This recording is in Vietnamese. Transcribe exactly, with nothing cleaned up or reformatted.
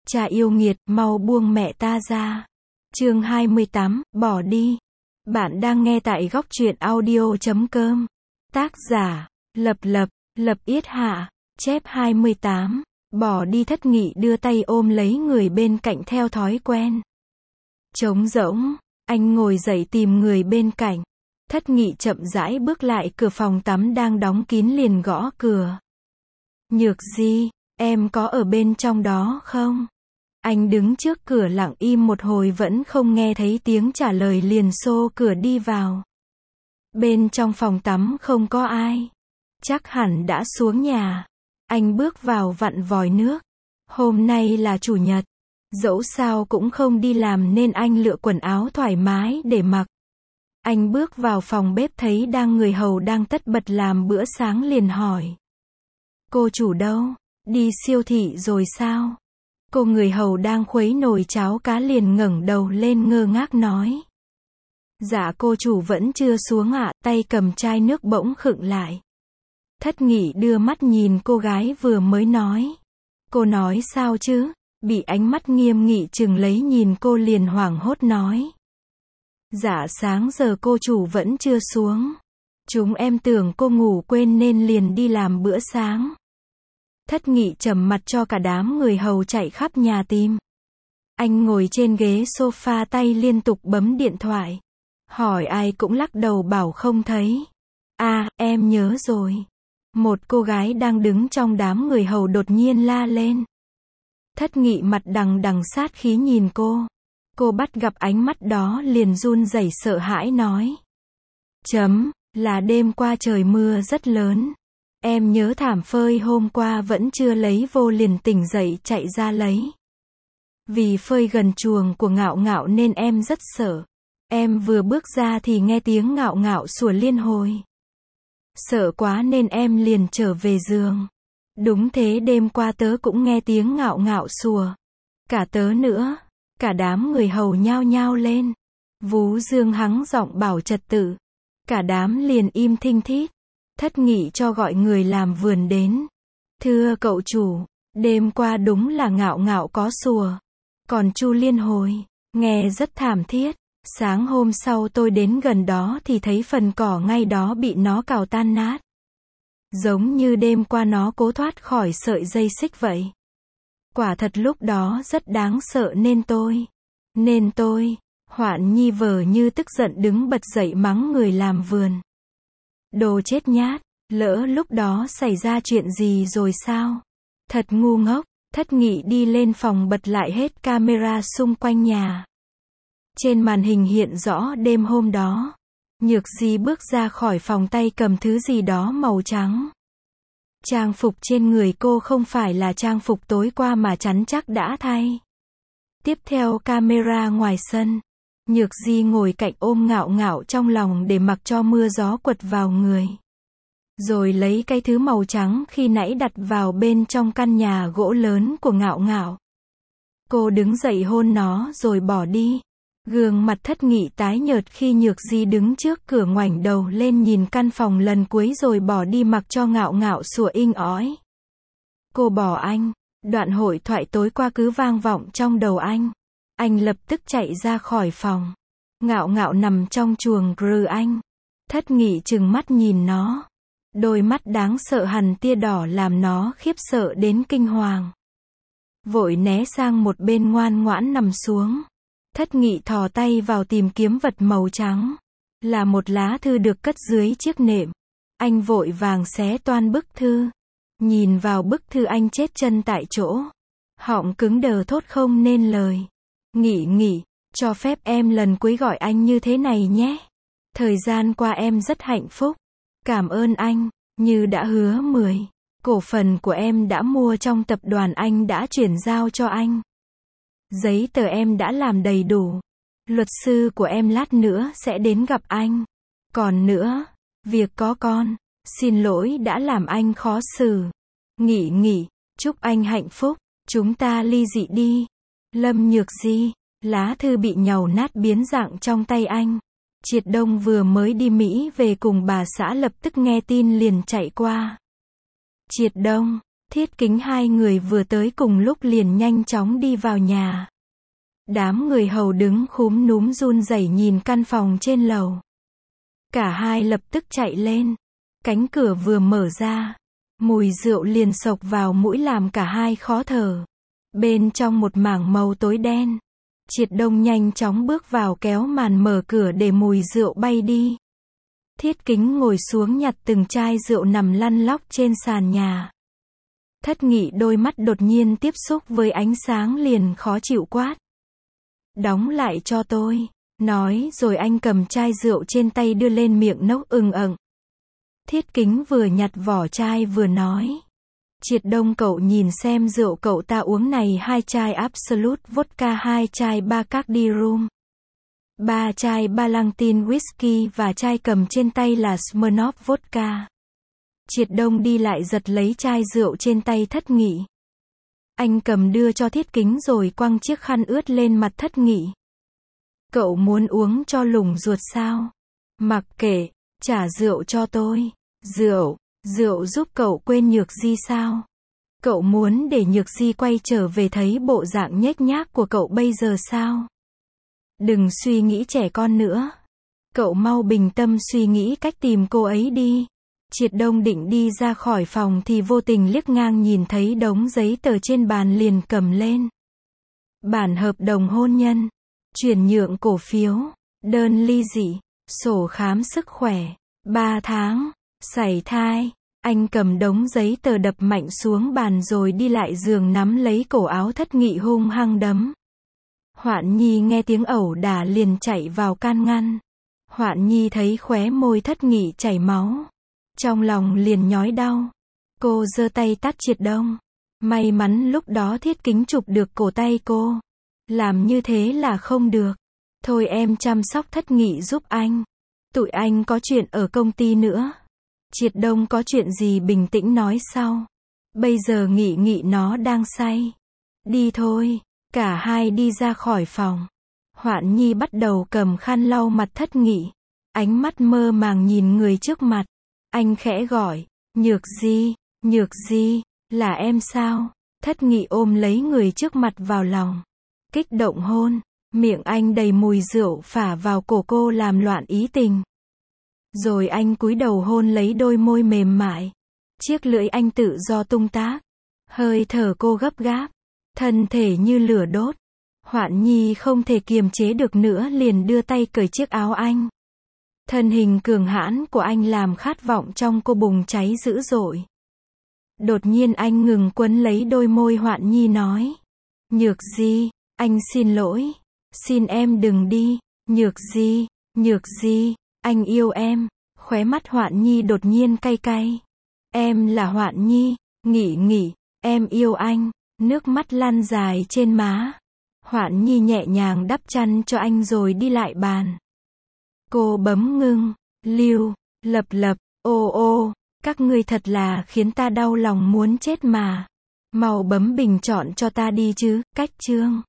Cha yêu nghiệt, mau buông mẹ ta ra. Chương hai mươi tám, bỏ đi. Bạn đang nghe tại góc truyện audio chấm com. Tác giả, Lập Lập, Lập Yết Hạ, chép hai mươi tám. Bỏ đi. Thất Nghị đưa tay ôm lấy người bên cạnh theo thói quen. Trống rỗng, anh ngồi dậy tìm người bên cạnh. Thất Nghị chậm rãi bước lại cửa phòng tắm đang đóng kín liền gõ cửa. Nhược Di, em có ở bên trong đó không? Anh đứng trước cửa lặng im một hồi vẫn không nghe thấy tiếng trả lời liền xô cửa đi vào. Bên trong phòng tắm không có ai. Chắc hẳn đã xuống nhà. Anh bước vào vặn vòi nước. Hôm nay là chủ nhật. Dẫu sao cũng không đi làm nên anh lựa quần áo thoải mái để mặc. Anh bước vào phòng bếp thấy đang người hầu đang tất bật làm bữa sáng liền hỏi. Cô chủ đâu? Đi siêu thị rồi sao? Cô người hầu đang khuấy nồi cháo cá liền ngẩng đầu lên ngơ ngác nói. Dạ cô chủ vẫn chưa xuống ạ, tay cầm chai nước bỗng khựng lại. Thất Nghị đưa mắt nhìn cô gái vừa mới nói. Cô nói sao chứ? Bị ánh mắt nghiêm nghị chừng lấy nhìn cô liền hoảng hốt nói. Dạ sáng giờ cô chủ vẫn chưa xuống. Chúng em tưởng cô ngủ quên nên liền đi làm bữa sáng. Thất Nghị trầm mặt cho cả đám người hầu chạy khắp nhà tìm. Anh ngồi trên ghế sofa tay liên tục bấm điện thoại. Hỏi ai cũng lắc đầu bảo không thấy. À, em nhớ rồi. Một cô gái đang đứng trong đám người hầu đột nhiên la lên. Thất Nghị mặt đằng đằng sát khí nhìn cô. Cô bắt gặp ánh mắt đó liền run rẩy sợ hãi nói. Chấm, là đêm qua trời mưa rất lớn. Em nhớ thảm phơi hôm qua vẫn chưa lấy vô liền tỉnh dậy chạy ra lấy. Vì phơi gần chuồng của Ngạo Ngạo nên em rất sợ. Em vừa bước ra thì nghe tiếng Ngạo Ngạo sủa liên hồi. Sợ quá nên em liền trở về giường. Đúng thế đêm qua tớ cũng nghe tiếng Ngạo Ngạo sủa. Cả tớ nữa. Cả đám người hầu nhao nhao lên. Vú Dương hắng giọng bảo trật tự. Cả đám liền im thinh thít. Thất Nghị cho gọi người làm vườn đến. Thưa cậu chủ, đêm qua đúng là Ngạo Ngạo có sủa. Còn chu liên hồi, nghe rất thảm thiết. Sáng hôm sau tôi đến gần đó thì thấy phần cỏ ngay đó bị nó cào tan nát. Giống như đêm qua nó cố thoát khỏi sợi dây xích vậy. Quả thật lúc đó rất đáng sợ nên tôi. Nên tôi, Hoạn Nhi vờ như tức giận đứng bật dậy mắng người làm vườn. Đồ chết nhát, lỡ lúc đó xảy ra chuyện gì rồi sao? Thật ngu ngốc. Thất Nghị đi lên phòng bật lại hết camera xung quanh nhà. Trên màn hình hiện rõ đêm hôm đó. Nhược Di bước ra khỏi phòng tay cầm thứ gì đó màu trắng. Trang phục trên người cô không phải là trang phục tối qua mà chắn chắc đã thay. Tiếp theo camera ngoài sân. Nhược Di ngồi cạnh ôm Ngạo Ngạo trong lòng để mặc cho mưa gió quật vào người. Rồi lấy cái thứ màu trắng khi nãy đặt vào bên trong căn nhà gỗ lớn của Ngạo Ngạo. Cô đứng dậy hôn nó rồi bỏ đi. Gương mặt Thất Nghị tái nhợt khi Nhược Di đứng trước cửa ngoảnh đầu lên nhìn căn phòng lần cuối rồi bỏ đi mặc cho Ngạo Ngạo sủa inh ỏi. Cô bỏ anh. Đoạn hội thoại tối qua cứ vang vọng trong đầu anh. Anh lập tức chạy ra khỏi phòng. Ngạo Ngạo nằm trong chuồng rừ anh. Thất Nghị trừng mắt nhìn nó. Đôi mắt đáng sợ hằn tia đỏ làm nó khiếp sợ đến kinh hoàng. Vội né sang một bên ngoan ngoãn nằm xuống. Thất Nghị thò tay vào tìm kiếm vật màu trắng. Là một lá thư được cất dưới chiếc nệm. Anh vội vàng xé toan bức thư. Nhìn vào bức thư anh chết chân tại chỗ. Họng cứng đờ thốt không nên lời. Nghị Nghị, cho phép em lần cuối gọi anh như thế này nhé. Thời gian qua em rất hạnh phúc. Cảm ơn anh, như đã hứa mười. Cổ phần của em đã mua trong tập đoàn anh đã chuyển giao cho anh. Giấy tờ em đã làm đầy đủ. Luật sư của em lát nữa sẽ đến gặp anh. Còn nữa, việc có con, xin lỗi đã làm anh khó xử. Nghị Nghị, chúc anh hạnh phúc, chúng ta ly dị đi. Lâm Nhược Di, lá thư bị nhàu nát biến dạng trong tay anh. Triệt Đông vừa mới đi Mỹ về cùng bà xã lập tức nghe tin liền chạy qua. Triệt Đông, Thiết Kính hai người vừa tới cùng lúc liền nhanh chóng đi vào nhà. Đám người hầu đứng khúm núm run rẩy nhìn căn phòng trên lầu. Cả hai lập tức chạy lên. Cánh cửa vừa mở ra, mùi rượu liền xộc vào mũi làm cả hai khó thở. Bên trong một mảng màu tối đen, Triệt Đông nhanh chóng bước vào kéo màn mở cửa để mùi rượu bay đi. Thiết Kính ngồi xuống nhặt từng chai rượu nằm lăn lóc trên sàn nhà. Thất Nghị đôi mắt đột nhiên tiếp xúc với ánh sáng liền khó chịu quát. Đóng lại cho tôi. Nói rồi anh cầm chai rượu trên tay đưa lên miệng nốc ừng ực. Thiết Kính vừa nhặt vỏ chai vừa nói. Triệt Đông cậu nhìn xem rượu cậu ta uống này hai chai Absolut Vodka, hai chai Bacardi Rum, ba chai Ballantine Whisky và chai cầm trên tay là Smirnoff Vodka. Triệt Đông đi lại giật lấy chai rượu trên tay Thất Nghị. Anh cầm đưa cho Thiết Kính rồi quăng chiếc khăn ướt lên mặt Thất Nghị. Cậu muốn uống cho lủng ruột sao? Mặc kệ, trả rượu cho tôi. Rượu, rượu giúp cậu quên Nhược Di sao? Cậu muốn để Nhược Di quay trở về thấy bộ dạng nhếch nhác của cậu bây giờ sao? Đừng suy nghĩ trẻ con nữa. Cậu mau bình tâm suy nghĩ cách tìm cô ấy đi. Triệt Đông định đi ra khỏi phòng thì vô tình liếc ngang nhìn thấy đống giấy tờ trên bàn liền cầm lên. Bản hợp đồng hôn nhân, chuyển nhượng cổ phiếu, đơn ly dị, sổ khám sức khỏe, ba tháng, sảy thai. Anh cầm đống giấy tờ đập mạnh xuống bàn rồi đi lại giường nắm lấy cổ áo Thất Nghị hung hăng đấm. Hoạn Nhi nghe tiếng ẩu đả liền chạy vào can ngăn. Hoạn Nhi thấy khóe môi Thất Nghị chảy máu, trong lòng liền nhói đau. Cô giơ tay tát Triệt Đông. May mắn lúc đó Thiết Kính chụp được cổ tay cô. Làm như thế là không được. Thôi em chăm sóc Thất Nghị giúp anh. Tụi anh có chuyện ở công ty nữa. Triệt Đông có chuyện gì bình tĩnh nói sau. Bây giờ Nghị Nghị nó đang say. Đi thôi. Cả hai đi ra khỏi phòng. Hoạn Nhi bắt đầu cầm khăn lau mặt Thất Nghị. Ánh mắt mơ màng nhìn người trước mặt. Anh khẽ gọi. Nhược Di, Nhược Di, là em sao? Thất Nghị ôm lấy người trước mặt vào lòng. Kích động hôn. Miệng anh đầy mùi rượu phả vào cổ cô làm loạn ý tình. Rồi anh cúi đầu hôn lấy đôi môi mềm mại. Chiếc lưỡi anh tự do tung tác. Hơi thở cô gấp gáp. Thân thể như lửa đốt. Hoạn Nhi không thể kiềm chế được nữa liền đưa tay cởi chiếc áo anh. Thân hình cường hãn của anh làm khát vọng trong cô bùng cháy dữ dội. Đột nhiên anh ngừng quấn lấy đôi môi Hoạn Nhi nói. Nhược Di, anh xin lỗi. Xin em đừng đi. Nhược Di, Nhược Di, anh yêu em. Khóe mắt Hoạn Nhi đột nhiên cay cay. Em là Hoạn Nhi, Nghị Nghị, em yêu anh. Nước mắt lăn dài trên má. Hoạn Nhi nhẹ nhàng đắp chăn cho anh rồi đi lại bàn. Cô bấm ngưng, lưu, lập lập, ô ô, các ngươi thật là khiến ta đau lòng muốn chết mà. Mau bấm bình chọn cho ta đi chứ, cách chương.